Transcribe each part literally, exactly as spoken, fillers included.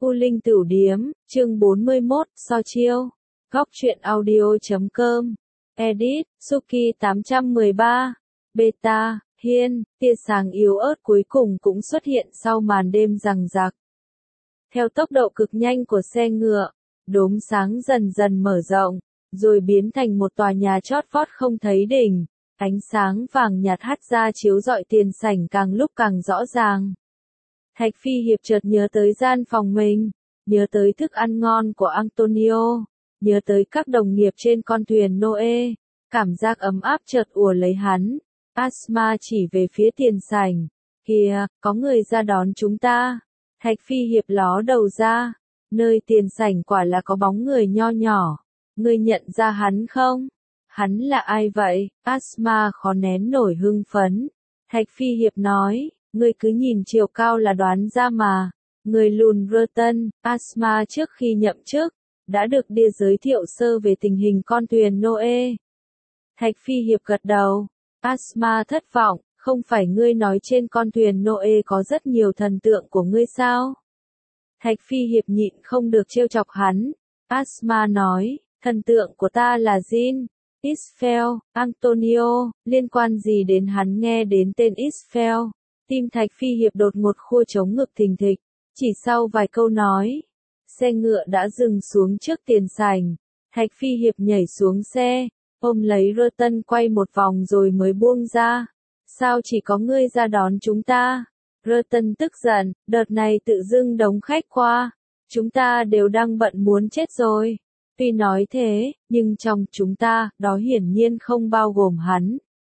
U Linh Tửu Điếm, chương bốn mươi mốt, so chiêu. Góc truyện audio chấm com. Edit, Suki tám trăm mười ba. Beta, Hiên, tia sáng yếu ớt cuối cùng cũng xuất hiện sau màn đêm giằng giặc. Theo tốc độ cực nhanh của xe ngựa, đốm sáng dần dần mở rộng, rồi biến thành một tòa nhà chót vót không thấy đỉnh. Ánh sáng vàng nhạt hắt ra chiếu rọi tiền sảnh càng lúc càng rõ ràng. Thạch Phi Hiệp chợt nhớ tới gian phòng mình, nhớ tới thức ăn ngon của Antonio, nhớ tới các đồng nghiệp trên con thuyền Noe, cảm giác ấm áp chợt ùa lấy hắn. Asma chỉ về phía tiền sảnh, kìa, có người ra đón chúng ta. Thạch Phi Hiệp ló đầu ra, nơi tiền sảnh quả là có bóng người nho nhỏ, ngươi nhận ra hắn không? Hắn là ai vậy? Asma khó nén nổi hưng phấn. Thạch Phi Hiệp nói, ngươi cứ nhìn chiều cao là đoán ra mà. Người lùn Reuton, Asma trước khi nhậm chức, đã được Đia giới thiệu sơ về tình hình con thuyền Noe. Thạch Phi Hiệp gật đầu. Asma thất vọng, không phải ngươi nói trên con thuyền Noe có rất nhiều thần tượng của ngươi sao? Thạch Phi Hiệp nhịn không được trêu chọc hắn. Asma nói, thần tượng của ta là Jin. Isfel, Antonio, liên quan gì đến hắn nghe đến tên Isfel? Tim Thạch Phi Hiệp đột ngột khua trống ngực thình thịch, chỉ sau vài câu nói. Xe ngựa đã dừng xuống trước tiền sảnh, Thạch Phi Hiệp nhảy xuống xe, ôm lấy Reuton quay một vòng rồi mới buông ra. Sao chỉ có ngươi ra đón chúng ta? Reuton tức giận, đợt này tự dưng đống khách qua, chúng ta đều đang bận muốn chết rồi. Tuy nói thế, nhưng trong chúng ta, đó hiển nhiên không bao gồm hắn.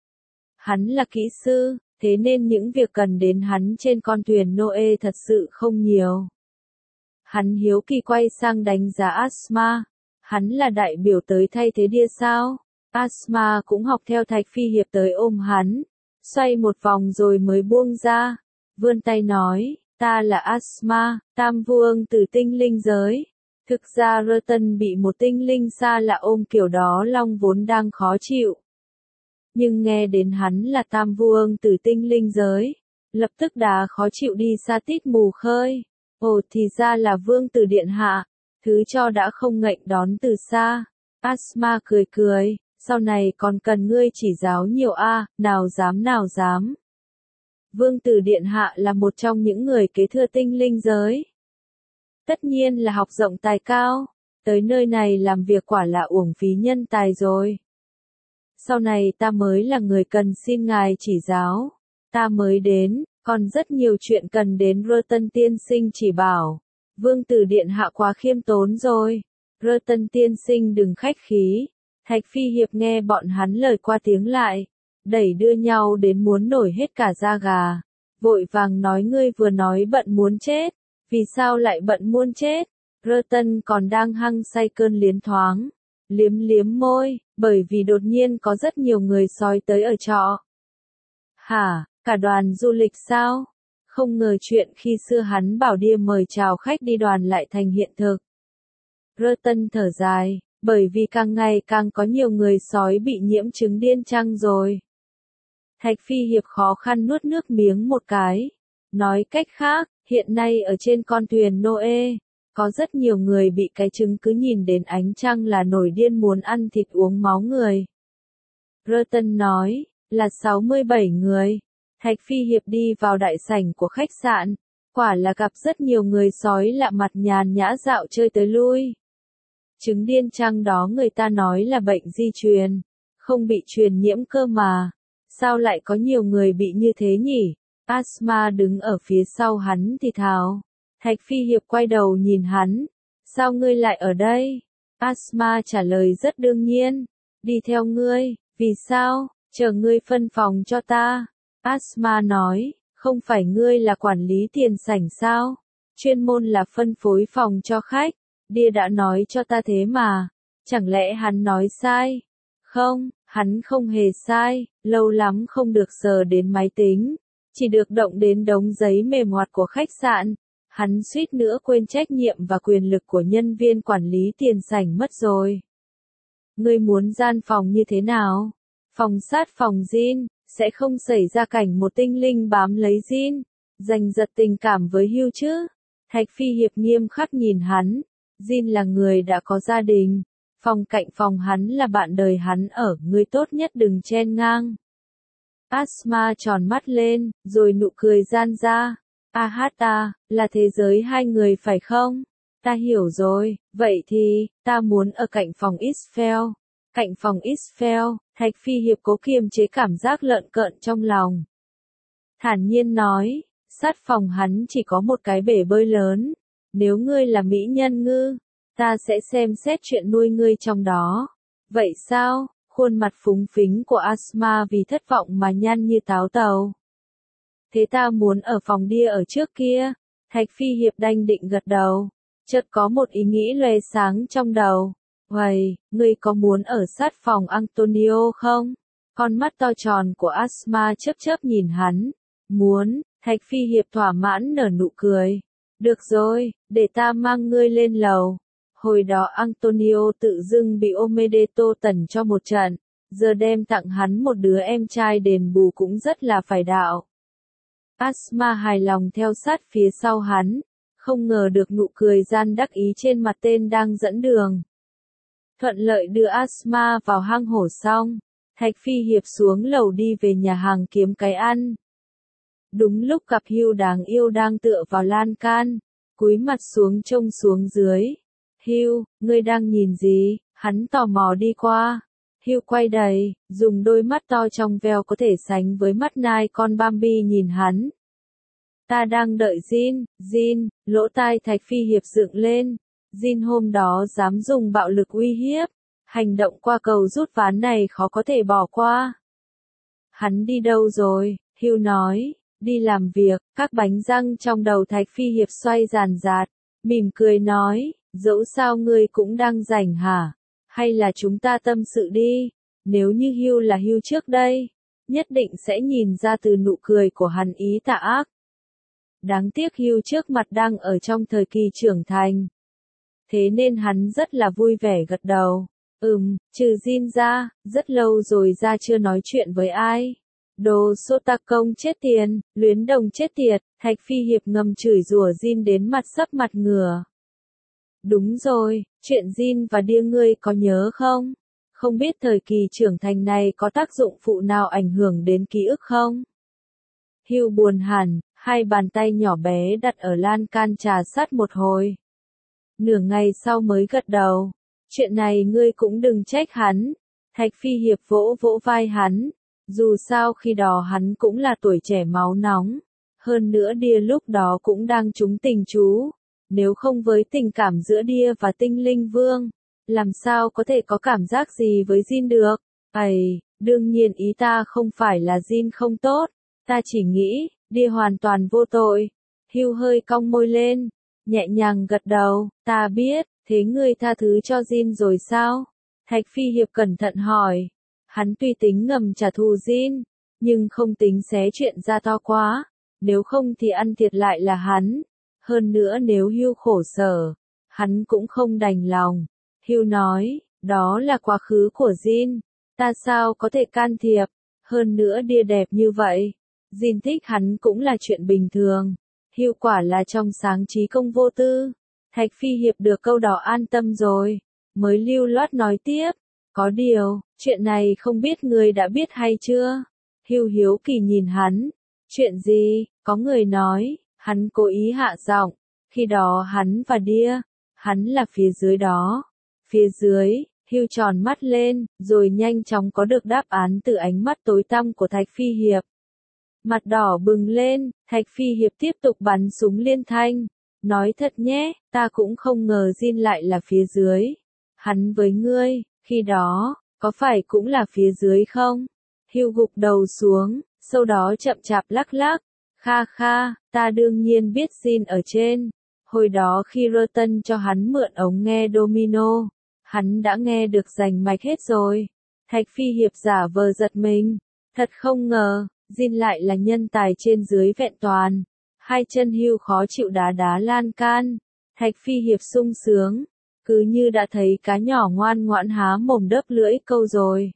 Hắn là kỹ sư, thế nên những việc cần đến hắn trên con thuyền Noe thật sự không nhiều. Hắn hiếu kỳ quay sang đánh giá Asma. Hắn là đại biểu tới thay thế Đia sao? Asma cũng học theo Thạch Phi Hiệp tới ôm hắn, xoay một vòng rồi mới buông ra. Vươn tay nói, ta là Asma, tam vương từ tinh linh giới. Thực ra Reuton bị một tinh linh xa lạ ôm kiểu đó long vốn đang khó chịu. Nhưng nghe đến hắn là tam vương từ tinh linh giới, lập tức đã khó chịu đi xa tít mù khơi. Ồ thì ra là vương tử điện hạ, thứ cho đã không ngệnh đón từ xa. Asma cười cười, sau này còn cần ngươi chỉ giáo nhiều a, à, nào dám nào dám. Vương tử điện hạ là một trong những người kế thừa tinh linh giới. Tất nhiên là học rộng tài cao, tới nơi này làm việc quả là uổng phí nhân tài rồi. Sau này ta mới là người cần xin ngài chỉ giáo, ta mới đến, còn rất nhiều chuyện cần đến Reuton tiên sinh chỉ bảo. Vương tử điện hạ quá khiêm tốn rồi, Reuton tiên sinh đừng khách khí. Thạch Phi Hiệp nghe bọn hắn lời qua tiếng lại, đẩy đưa nhau đến muốn nổi hết cả da gà, vội vàng nói ngươi vừa nói bận muốn chết. Vì sao lại bận muốn chết? Reuton còn đang hăng say cơn liến thoáng, liếm liếm môi, bởi vì đột nhiên có rất nhiều người sói tới ở trọ. Hả, cả đoàn du lịch sao? Không ngờ chuyện khi xưa hắn bảo Đia mời chào khách đi đoàn lại thành hiện thực. Reuton thở dài, bởi vì càng ngày càng có nhiều người sói bị nhiễm chứng điên chăng rồi. Thạch Phi Hiệp khó khăn nuốt nước miếng một cái, nói cách khác, hiện nay ở trên con thuyền Noe, có rất nhiều người bị cái chứng cứ nhìn đến ánh trăng là nổi điên muốn ăn thịt uống máu người. Reuton nói, là sáu mươi bảy người. Thạch Phi Hiệp đi vào đại sảnh của khách sạn, quả là gặp rất nhiều người sói lạ mặt nhàn nhã dạo chơi tới lui. Chứng điên chăng đó người ta nói là bệnh di truyền, không bị truyền nhiễm cơ mà. Sao lại có nhiều người bị như thế nhỉ? Asma đứng ở phía sau hắn thì thào. Thạch Phi Hiệp quay đầu nhìn hắn. Sao ngươi lại ở đây? Asma trả lời rất đương nhiên. Đi theo ngươi. Vì sao? Chờ ngươi phân phòng cho ta. Asma nói, không phải ngươi là quản lý tiền sảnh sao? Chuyên môn là phân phối phòng cho khách. Đia đã nói cho ta thế mà. Chẳng lẽ hắn nói sai? Không, hắn không hề sai. Lâu lắm không được sờ đến máy tính. Chỉ được động đến đống giấy mềm hoạt của khách sạn. Hắn suýt nữa quên trách nhiệm và quyền lực của nhân viên quản lý tiền sảnh mất rồi. Ngươi muốn gian phòng như thế nào? Phòng sát phòng Jin, sẽ không xảy ra cảnh một tinh linh bám lấy Jin, giành giật tình cảm với Hugh chứ? Thạch Phi Hiệp nghiêm khắc nhìn hắn. Jin là người đã có gia đình. Phòng cạnh phòng hắn là bạn đời hắn ở, ngươi tốt nhất đừng chen ngang. Asma tròn mắt lên, rồi nụ cười gian ra. A hát ta, là thế giới hai người phải không? Ta hiểu rồi, vậy thì, ta muốn ở cạnh phòng Isfel. Cạnh phòng Isfel, Thạch Phi Hiệp cố kiềm chế cảm giác lợn cợn trong lòng. Thản nhiên nói, sát phòng hắn chỉ có một cái bể bơi lớn. Nếu ngươi là mỹ nhân ngư, ta sẽ xem xét chuyện nuôi ngươi trong đó. Vậy sao? Khuôn mặt phúng phính của Asma vì thất vọng mà nhăn như táo tàu. Thế ta muốn ở phòng đia ở trước kia. Thạch Phi Hiệp đanh định gật đầu. Chợt có một ý nghĩ lóe sáng trong đầu. Vậy, ngươi có muốn ở sát phòng Antonio không? Con mắt to tròn của Asma chớp chớp nhìn hắn. Muốn, Thạch Phi Hiệp thỏa mãn nở nụ cười. Được rồi, để ta mang ngươi lên lầu. Hồi đó Antonio tự dưng bị Omedeto tẩn cho một trận, giờ đem tặng hắn một đứa em trai đền bù cũng rất là phải đạo. Asma hài lòng theo sát phía sau hắn, không ngờ được nụ cười gian đắc ý trên mặt tên đang dẫn đường. Thuận lợi đưa Asma vào hang hổ xong, Thạch Phi Hiệp xuống lầu đi về nhà hàng kiếm cái ăn. Đúng lúc gặp Hugh đáng yêu đang tựa vào lan can, cúi mặt xuống trông xuống dưới. Hugh, ngươi đang nhìn gì? Hắn tò mò đi qua. Hugh quay đầy, dùng đôi mắt to trong veo có thể sánh với mắt nai con Bambi nhìn hắn. Ta đang đợi Jin, Jin, lỗ tai Thạch Phi Hiệp dựng lên. Jin hôm đó dám dùng bạo lực uy hiếp. Hành động qua cầu rút ván này khó có thể bỏ qua. Hắn đi đâu rồi? Hugh nói, đi làm việc. Các bánh răng trong đầu Thạch Phi Hiệp xoay ràn rạt, mỉm cười nói, dẫu sao ngươi cũng đang rảnh hả? Hay là chúng ta tâm sự đi? Nếu như Hugh là Hugh trước đây, nhất định sẽ nhìn ra từ nụ cười của hắn ý tà ác. Đáng tiếc Hugh trước mặt đang ở trong thời kỳ trưởng thành. Thế nên hắn rất là vui vẻ gật đầu. Ừm, trừ Jin ra, rất lâu rồi ra chưa nói chuyện với ai. Đồ sota công chết tiền, luyến đồng chết tiệt, Thạch Phi Hiệp ngầm chửi rủa Jin đến mặt sấp mặt ngửa. Đúng rồi, chuyện Jin và đia ngươi có nhớ không? Không biết thời kỳ trưởng thành này có tác dụng phụ nào ảnh hưởng đến ký ức không? Hugh buồn hẳn, hai bàn tay nhỏ bé đặt ở lan can trà sát một hồi. Nửa ngày sau mới gật đầu. Chuyện này ngươi cũng đừng trách hắn. Thạch Phi Hiệp vỗ vỗ vai hắn. Dù sao khi đó hắn cũng là tuổi trẻ máu nóng. Hơn nữa đia lúc đó cũng đang trúng tình chú. Nếu không với tình cảm giữa đia và tinh linh vương, làm sao có thể có cảm giác gì với Jin được? Ây, đương nhiên ý ta không phải là Jin không tốt. Ta chỉ nghĩ, đia hoàn toàn vô tội. Hugh hơi cong môi lên, nhẹ nhàng gật đầu, ta biết, thế ngươi tha thứ cho Jin rồi sao? Thạch Phi Hiệp cẩn thận hỏi. Hắn tuy tính ngầm trả thù Jin, nhưng không tính xé chuyện ra to quá, nếu không thì ăn thiệt lại là hắn. Hơn nữa nếu Hugh khổ sở, hắn cũng không đành lòng. Hugh nói, đó là quá khứ của Jin, ta sao có thể can thiệp, hơn nữa đia đẹp như vậy. Jin thích hắn cũng là chuyện bình thường. Hugh quả là trong sáng trí công vô tư. Thạch Phi Hiệp được câu đó an tâm rồi, mới lưu loát nói tiếp. Có điều, chuyện này không biết ngươi đã biết hay chưa? Hugh hiếu kỳ nhìn hắn. Chuyện gì? Có người nói, hắn cố ý hạ giọng. Khi đó hắn và đia, hắn là phía dưới đó. Phía dưới, Hugh tròn mắt lên, rồi nhanh chóng có được đáp án từ ánh mắt tối tăm của Thạch Phi Hiệp. Mặt đỏ bừng lên, Thạch Phi Hiệp tiếp tục bắn súng liên thanh. Nói thật nhé, ta cũng không ngờ Jin lại là phía dưới. Hắn với ngươi, khi đó, có phải cũng là phía dưới không? Hugh gục đầu xuống, sau đó chậm chạp lắc lắc. Kha kha, ta đương nhiên biết Jin ở trên. Hồi đó khi Rotten cho hắn mượn ống nghe Domino, hắn đã nghe được rành mạch hết rồi. Thạch Phi Hiệp giả vờ giật mình. Thật không ngờ, Jin lại là nhân tài trên dưới vẹn toàn. Hai chân Hugh khó chịu đá đá lan can. Thạch Phi Hiệp sung sướng, cứ như đã thấy cá nhỏ ngoan ngoãn há mồm đớp lưỡi câu rồi.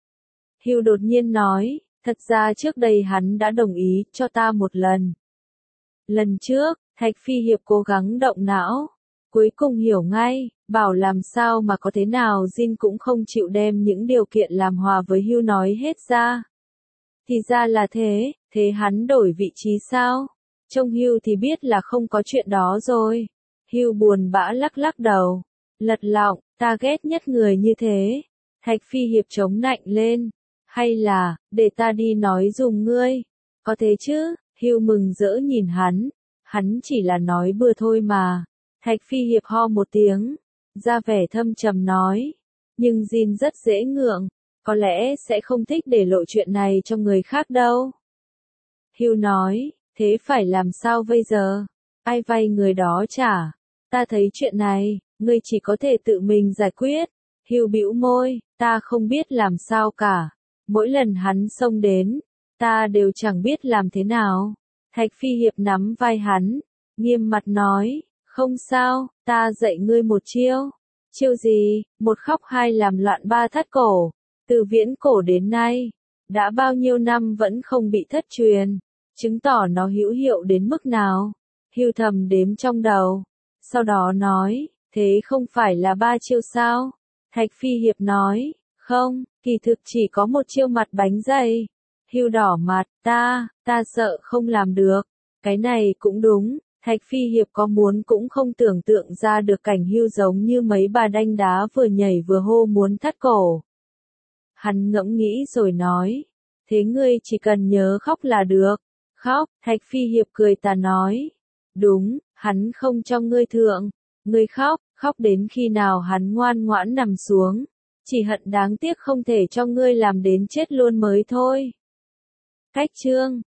Hugh đột nhiên nói, thật ra trước đây hắn đã đồng ý cho ta một lần. Lần trước, Thạch Phi Hiệp cố gắng động não, cuối cùng hiểu ngay, bảo làm sao mà có thế nào Jin cũng không chịu đem những điều kiện làm hòa với Hugh nói hết ra. Thì ra là thế, thế hắn đổi vị trí sao? Trông Hugh thì biết là không có chuyện đó rồi. Hugh buồn bã lắc lắc đầu, lật lọng, ta ghét nhất người như thế. Thạch Phi Hiệp chống nạnh lên, hay là, để ta đi nói dùm ngươi. Có thế chứ, Hugh mừng rỡ nhìn hắn, hắn chỉ là nói bừa thôi mà. Thạch Phi Hiệp ho một tiếng, ra vẻ thâm trầm nói, nhưng Jin rất dễ ngượng, có lẽ sẽ không thích để lộ chuyện này cho người khác đâu. Hugh nói, thế phải làm sao bây giờ? Ai vay người đó trả? Ta thấy chuyện này, ngươi chỉ có thể tự mình giải quyết. Hugh bĩu môi, ta không biết làm sao cả. Mỗi lần hắn xông đến, ta đều chẳng biết làm thế nào. Thạch Phi Hiệp nắm vai hắn, nghiêm mặt nói, không sao, ta dạy ngươi một chiêu. Chiêu gì? Một khóc hai làm loạn ba thắt cổ. Từ viễn cổ đến nay, đã bao nhiêu năm vẫn không bị thất truyền, chứng tỏ nó hữu hiệu đến mức nào. Hugh thầm đếm trong đầu, sau đó nói, thế không phải là ba chiêu sao? Thạch Phi Hiệp nói, không, kỳ thực chỉ có một chiêu mặt bánh dày. Hugh đỏ mặt, ta, ta sợ không làm được. Cái này cũng đúng, Thạch Phi Hiệp có muốn cũng không tưởng tượng ra được cảnh Hugh giống như mấy bà đanh đá vừa nhảy vừa hô muốn thắt cổ. Hắn ngẫm nghĩ rồi nói, thế ngươi chỉ cần nhớ khóc là được. Khóc, Thạch Phi Hiệp cười tà nói, đúng, hắn không cho ngươi thượng. Ngươi khóc, khóc đến khi nào hắn ngoan ngoãn nằm xuống. Chỉ hận đáng tiếc không thể cho ngươi làm đến chết luôn mới thôi. Cách chương